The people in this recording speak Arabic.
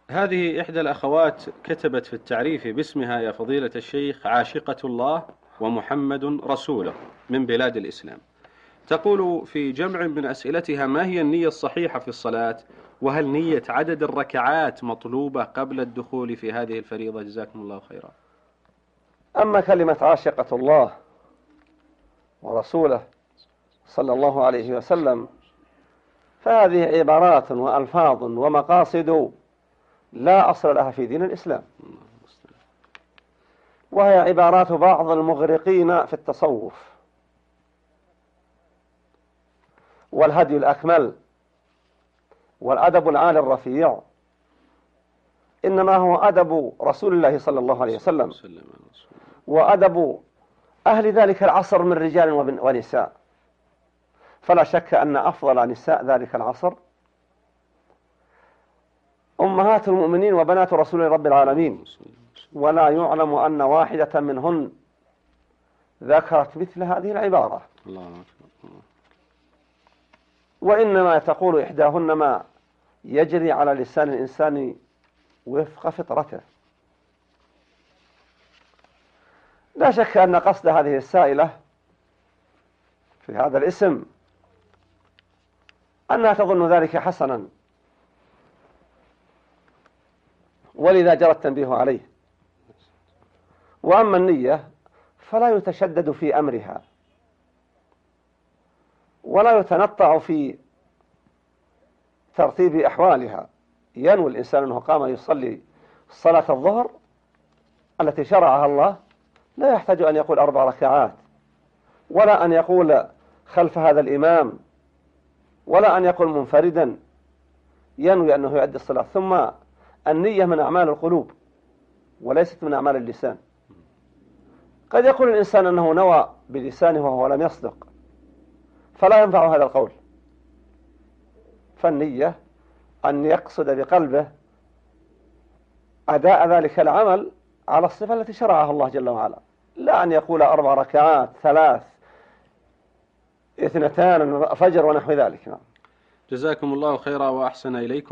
هذه إحدى الأخوات كتبت في التعريف باسمها: يا فضيلة الشيخ، عاشقة الله ومحمد رسوله من بلاد الإسلام. تقول في جمع من أسئلتها: ما هي النية الصحيحة في الصلاة؟ وهل نية عدد الركعات مطلوبة قبل الدخول في هذه الفريضة؟ جزاكم الله خيرا. أما كلمة عاشقة الله ورسوله صلى الله عليه وسلم فهذه عبارات وألفاظ ومقاصد لا أصل لها في دين الإسلام، وهي عبارات بعض المغرقين في التصوف. والهدي الأكمل والأدب العالي الرفيع إنما هو أدب رسول الله صلى الله عليه وسلم، وأدب أهل ذلك العصر من رجال ونساء. فلا شك أن أفضل نساء ذلك العصر أمهات المؤمنين وبنات رسول رب العالمين، ولا يعلم أن واحدة منهن ذكرت مثل هذه العبارة، وإنما تقول إحداهن ما يجري على لسان الإنسان وفق فطرته. لا شك أن قصد هذه السائلة في هذا الاسم أنها تظن ذلك حسنا، ولذا جرى التنبيه عليه. وأما النية فلا يتشدد في أمرها ولا يتنطع في ترتيب أحوالها. ينوي الإنسان أنه قام يصلي صلاة الظهر التي شرعها الله، لا يحتاج أن يقول 4 ركعات، ولا أن يقول خلف هذا الإمام، ولا أن يقول منفردا. ينوي أنه يؤدي الصلاة. ثم النية من أعمال القلوب وليست من أعمال اللسان. قد يقول الإنسان أنه نوى بلسانه وهو لم يصدق، فلا ينفع هذا القول. فالنية أن يقصد بقلبه أداء ذلك العمل على الصفة التي شرعها الله جل وعلا، لا أن يقول 4 ركعات 3 2 فجر ونحو ذلك. جزاكم الله خيرا وأحسن إليكم.